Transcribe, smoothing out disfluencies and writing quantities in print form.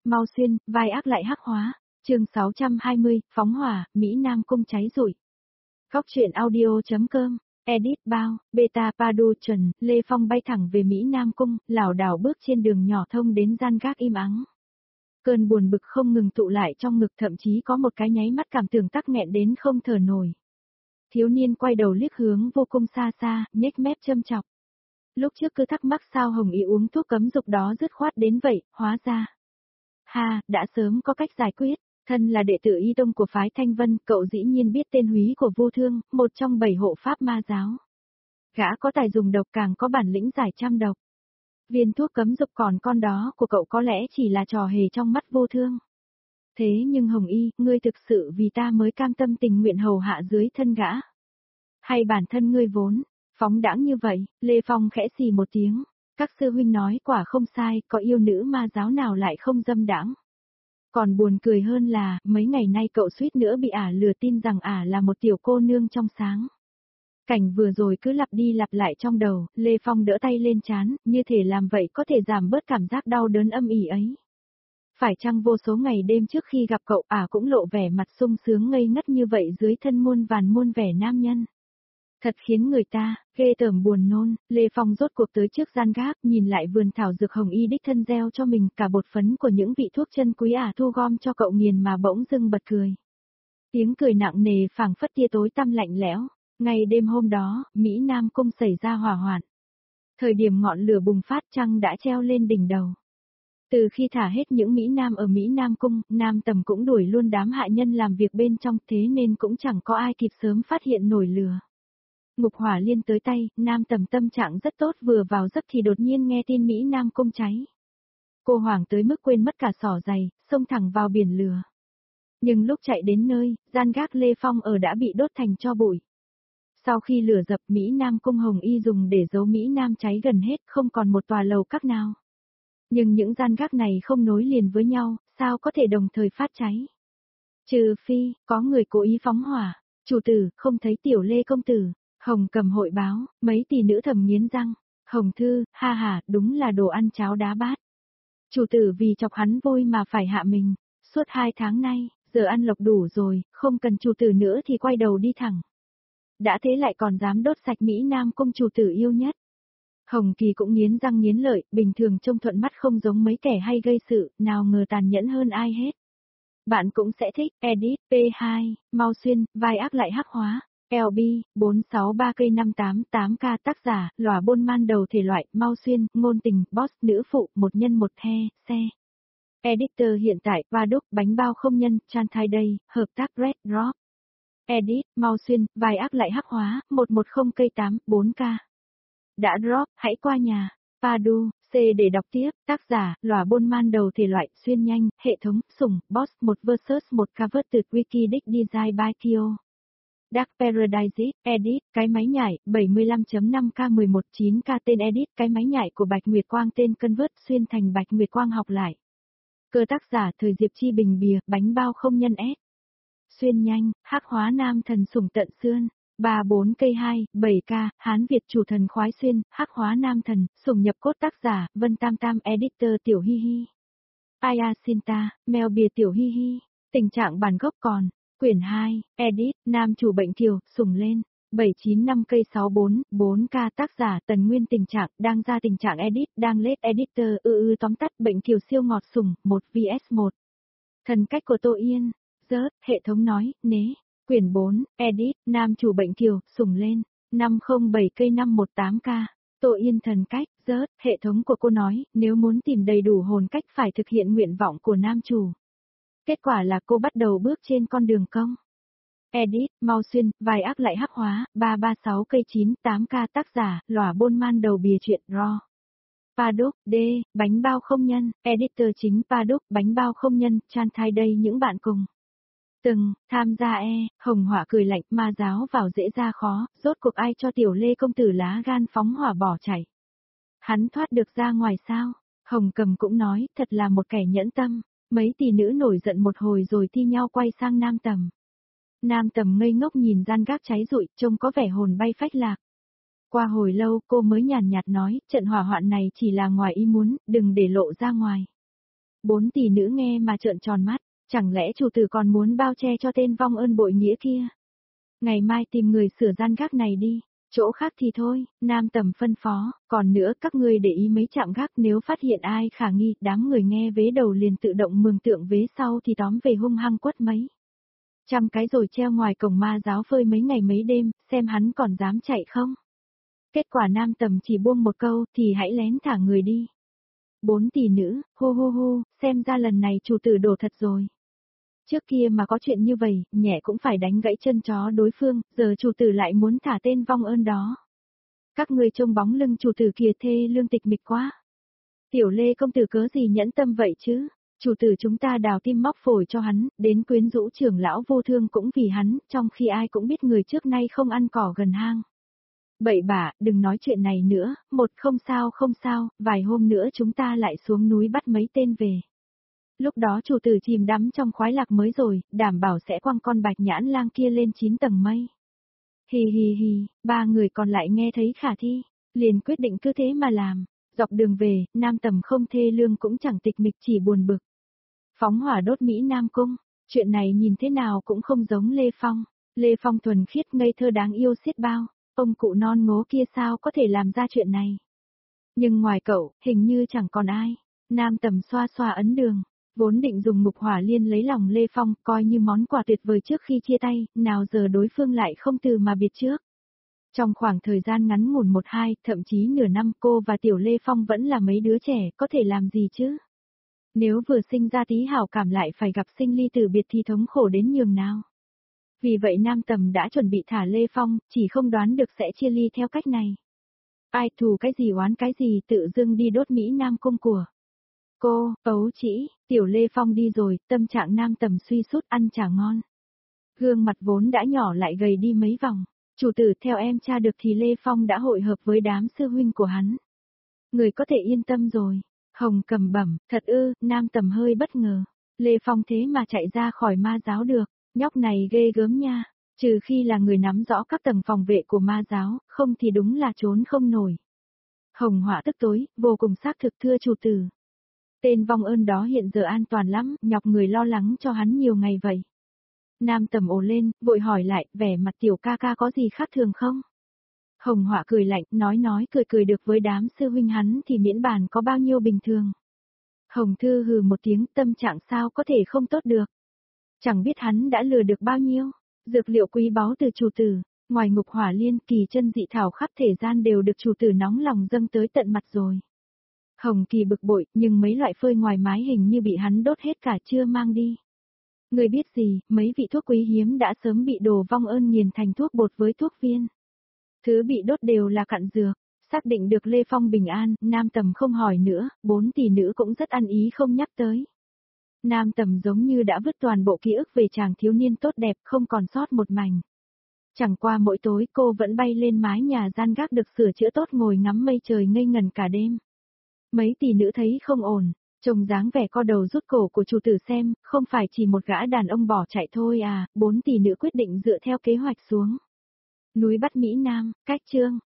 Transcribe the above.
mau xuyên, vai ác lại hắc hóa. Chương 620, phóng hỏa, Mỹ Nam cung cháy rụi. Góc truyện audio.com, edit bao, beta Padu Trần, Lê Phong bay thẳng về Mỹ Nam cung, lảo đảo bước trên đường nhỏ thông đến gian gác im ắng. Cơn buồn bực không ngừng tụ lại trong ngực, thậm chí có một cái nháy mắt cảm tưởng tắc nghẹn đến không thở nổi. Thiếu niên quay đầu liếc hướng vô cung xa xa, nhếch mép châm chọc. Lúc trước cứ thắc mắc sao Hồng Y uống thuốc cấm dục đó dứt khoát đến vậy, hóa ra. Ha, đã sớm có cách giải quyết. Thân là đệ tử y tông của phái Thanh Vân, cậu dĩ nhiên biết tên húy của Vô Thương, một trong 7 hộ pháp ma giáo. Gã có tài dùng độc, càng có bản lĩnh giải trăm độc. Viên thuốc cấm dục còn con đó của cậu có lẽ chỉ là trò hề trong mắt Vô Thương. Thế nhưng Hồng Y, ngươi thực sự vì ta mới cam tâm tình nguyện hầu hạ dưới thân gã? Hay bản thân ngươi vốn phóng đãng như vậy? Lê Phong khẽ xì một tiếng. Các sư huynh nói quả không sai, có yêu nữ ma giáo nào lại không dâm đãng. Còn buồn cười hơn là, mấy ngày nay cậu suýt nữa bị ả lừa tin rằng ả là một tiểu cô nương trong sáng. Cảnh vừa rồi cứ lặp đi lặp lại trong đầu, Lê Phong đỡ tay lên trán, như thể làm vậy có thể giảm bớt cảm giác đau đớn âm ỉ ấy. Phải chăng vô số ngày đêm trước khi gặp cậu ả cũng lộ vẻ mặt sung sướng ngây ngất như vậy dưới thân muôn vẻ nam nhân. Thật khiến người ta ghê tởm buồn nôn. Lê Phong rốt cuộc tới trước gian gác, nhìn lại vườn thảo dược Hồng Y đích thân gieo cho mình, cả bột phấn của những vị thuốc chân quý ả thu gom cho cậu nghiền mà bỗng dưng bật cười. Tiếng cười nặng nề phảng phất tia tối tăm lạnh lẽo. Ngày đêm hôm đó, Mỹ Nam cung xảy ra hỏa hoạn. Thời điểm ngọn lửa bùng phát, trăng đã treo lên đỉnh đầu. Từ khi thả hết những Mỹ Nam ở Mỹ Nam cung, Nam Tầm cũng đuổi luôn đám hạ nhân làm việc bên trong, thế nên cũng chẳng có ai kịp sớm phát hiện nổi lửa. Ngục hỏa liên tới tay, Nam Tầm tâm trạng rất tốt, vừa vào giấc thì đột nhiên nghe tin Mỹ Nam cung cháy. Cô hoảng tới mức quên mất cả xỏ giày, xông thẳng vào biển lửa. Nhưng lúc chạy đến nơi, gian gác Lê Phong ở đã bị đốt thành tro bụi. Sau khi lửa dập, Mỹ Nam cung Hồng Y dùng để giấu Mỹ Nam cháy gần hết, không còn một tòa lầu các nào. Nhưng những gian gác này không nối liền với nhau, sao có thể đồng thời phát cháy? Trừ phi, có người cố ý phóng hỏa. Chủ tử, không thấy tiểu Lê công tử. Hồng Cầm hội báo, mấy tỷ nữ thầm nghiến răng. Hồng Thư, ha ha, đúng là đồ ăn cháo đá bát. Chủ tử vì chọc hắn vui mà phải hạ mình. Suốt 2 tháng nay, giờ ăn lộc đủ rồi, không cần chủ tử nữa thì quay đầu đi thẳng. Đã thế lại còn dám đốt sạch Mỹ Nam cung chủ tử yêu nhất. Hồng Kỳ cũng nghiến răng nghiến lợi, bình thường trông thuận mắt không giống mấy kẻ hay gây sự, nào ngờ tàn nhẫn hơn ai hết. Bạn cũng sẽ thích, edit, P2, mau xuyên, vai ác lại hắc hóa. LB, 463 cây 588K tác giả, lòa bôn man đầu thể loại, mau xuyên, ngôn tình, boss, nữ phụ, một nhân một the, xe. Editor hiện tại, Vaduk, bánh bao không nhân, Chanthai Day, hợp tác Red Rock. Edit, mau xuyên, vai ác lại hắc hóa, 110 cây 8, 4K. Đã drop, hãy qua nhà. Padu, C để đọc tiếp, tác giả, lòa bôn man đầu thể loại, xuyên nhanh, hệ thống, sủng, boss, 1 vs 1 cover từ Wikidic Design by Kyo. Dark Paradise, edit, cái máy nhảy, 75.5K 11.9K tên edit, cái máy nhảy của Bạch Nguyệt Quang tên Convert xuyên thành Bạch Nguyệt Quang học lại. Cơ tác giả thời Diệp Chi Bình bìa, bánh bao không nhân S. Xuyên nhanh, hắc hóa nam thần sủng tận xương, 34 cây 2, 7K, Hán Việt chủ thần khoái xuyên, hắc hóa nam thần, sủng nhập cốt tác giả, Vân Tam Tam editor tiểu hi hi. Aya Sinta, mèo bìa tiểu hi hi, tình trạng bản gốc còn. Quyển 2, edit, nam chủ bệnh kiều, sủng lên, 795 cây 64, 4K tác giả Tần Nguyên tình trạng, đang ra tình trạng edit, đang lết editor, tóm tắt bệnh kiều siêu ngọt sủng, 1 vs 1. Thần cách của Tô Yên, rớt, hệ thống nói, nế, quyển 4, edit, nam chủ bệnh kiều, sủng lên, 507 cây 518K. Tô Yên thần cách, rớt, hệ thống của cô nói, nếu muốn tìm đầy đủ hồn cách phải thực hiện nguyện vọng của nam chủ. Kết quả là cô bắt đầu bước trên con đường công. Edit, mau xuyên, vai ác lại hắc hóa, 336 cây 9, 8K tác giả, lòa bôn man đầu bìa truyện Raw. Paduk, D, bánh bao không nhân, editor chính Paduk, bánh bao không nhân, Chanthai Day những bạn cùng. Từng, tham gia Hồng Hỏa cười lạnh, ma giáo vào dễ ra khó, rốt cuộc ai cho tiểu Lê công tử lá gan phóng hỏa bỏ chạy. Hắn thoát được ra ngoài sao? Hồng Cầm cũng nói, thật là một kẻ nhẫn tâm. Mấy tỷ nữ nổi giận một hồi rồi thi nhau quay sang Nam Tầm. Nam Tầm ngây ngốc nhìn gian gác cháy rụi, trông có vẻ hồn bay phách lạc. Qua hồi lâu cô mới nhàn nhạt nói, trận hỏa hoạn này chỉ là ngoài ý muốn, đừng để lộ ra ngoài. Bốn tỷ nữ nghe mà trợn tròn mắt, chẳng lẽ chủ tử còn muốn bao che cho tên vong ơn bội nghĩa kia? Ngày mai tìm người sửa gian gác này đi, chỗ khác thì thôi, Nam Tầm phân phó, còn nữa các ngươi để ý mấy trạm gác, nếu phát hiện ai khả nghi, đám người nghe vế đầu liền tự động mường tượng vế sau thì tóm về hung hăng quất mấy. Trăm cái rồi treo ngoài cổng ma giáo phơi mấy ngày mấy đêm, xem hắn còn dám chạy không. Kết quả Nam Tầm chỉ buông một câu thì hãy lén thả người đi. Bốn tỷ nữ, hô hô hô, xem ra lần này chủ tử đổ thật rồi. Trước kia mà có chuyện như vậy, nhẹ cũng phải đánh gãy chân chó đối phương, giờ chủ tử lại muốn thả tên vong ơn đó. Các người trông bóng lưng chủ tử kia thê lương tịch mịch quá. Tiểu Lê công tử cớ gì nhẫn tâm vậy chứ? Chủ tử chúng ta đào tim móc phổi cho hắn, đến quyến rũ trưởng lão vô thương cũng vì hắn, trong khi ai cũng biết người trước nay không ăn cỏ gần hang. Bậy bạ, đừng nói chuyện này nữa, không sao, vài hôm nữa chúng ta lại xuống núi bắt mấy tên về. Lúc đó chủ tử chìm đắm trong khoái lạc mới rồi, đảm bảo sẽ quăng con bạch nhãn lang kia lên 9 tầng mây. Hì hì hì, ba người còn lại nghe thấy khả thi, liền quyết định cứ thế mà làm. Dọc đường về, Nam Tầm không thê lương cũng chẳng tịch mịch, chỉ buồn bực. Phóng hỏa đốt Mỹ Nam Cung, chuyện này nhìn thế nào cũng không giống Lê Phong. Lê Phong thuần khiết ngây thơ đáng yêu xiết bao, ông cụ non ngố kia sao có thể làm ra chuyện này. Nhưng ngoài cậu, hình như chẳng còn ai. Nam Tầm xoa xoa ấn đường, vốn định dùng mục hỏa liên lấy lòng Lê Phong, coi như món quà tuyệt vời trước khi chia tay, nào giờ đối phương lại không từ mà biệt trước. Trong khoảng thời gian ngắn ngủn 1-2, thậm chí nửa năm, cô và Tiểu Lê Phong vẫn là mấy đứa trẻ, có thể làm gì chứ? Nếu vừa sinh ra tí hảo cảm lại phải gặp sinh ly tử biệt thì thống khổ đến nhường nào. Vì vậy Nam Tầm đã chuẩn bị thả Lê Phong, chỉ không đoán được sẽ chia ly theo cách này. Ai thù cái gì oán cái gì, tự dưng đi đốt Mỹ Nam Cung của cô, ấu chỉ, Tiểu Lê Phong đi rồi, tâm trạng Nam Tầm suy sút, ăn chả ngon. Gương mặt vốn đã nhỏ lại gầy đi mấy vòng. Chủ tử theo em tra được thì Lê Phong đã hội hợp với đám sư huynh của hắn. Người có thể yên tâm rồi. Hồng Cầm bẩm, thật ư, Nam Tầm hơi bất ngờ. Lê Phong thế mà chạy ra khỏi ma giáo được, nhóc này ghê gớm nha. Trừ khi là người nắm rõ các tầng phòng vệ của ma giáo, không thì đúng là trốn không nổi. Hồng Họa tức tối, vô cùng xác thực thưa chủ tử. Tên vong ơn đó hiện giờ an toàn lắm, nhọc người lo lắng cho hắn nhiều ngày vậy. Nam Tầm ồ lên, vội hỏi lại, vẻ mặt Tiểu ca ca có gì khác thường không? Hồng Họa cười lạnh, nói cười được với đám sư huynh hắn thì miễn bàn có bao nhiêu bình thường. Hồng Thư hừ một tiếng, tâm trạng sao có thể không tốt được. Chẳng biết hắn đã lừa được bao nhiêu, dược liệu quý báu từ chủ tử, ngoài ngục hỏa liên, kỳ chân dị thảo khắp thể gian đều được chủ tử nóng lòng dâng tới tận mặt rồi. Hồng Kỳ bực bội, nhưng mấy loại phơi ngoài mái hình như bị hắn đốt hết cả chưa mang đi. Người biết gì, mấy vị thuốc quý hiếm đã sớm bị đồ vong ơn nghiền thành thuốc bột với thuốc viên. Thứ bị đốt đều là cặn dược, xác định được Lê Phong bình an, Nam Tầm không hỏi nữa, 4 tỷ nữ cũng rất ăn ý không nhắc tới. Nam Tầm giống như đã vứt toàn bộ ký ức về chàng thiếu niên tốt đẹp, không còn sót một mảnh. Chẳng qua mỗi tối cô vẫn bay lên mái nhà gian gác được sửa chữa tốt ngồi ngắm mây trời ngây ngẩn cả đêm. Mấy tỷ nữ thấy không ổn, trông dáng vẻ co đầu rút cổ của chủ tử xem, không phải chỉ một gã đàn ông bỏ chạy thôi à, 4 tỷ nữ quyết định dựa theo kế hoạch xuống núi bắt Mỹ Nam, cách chương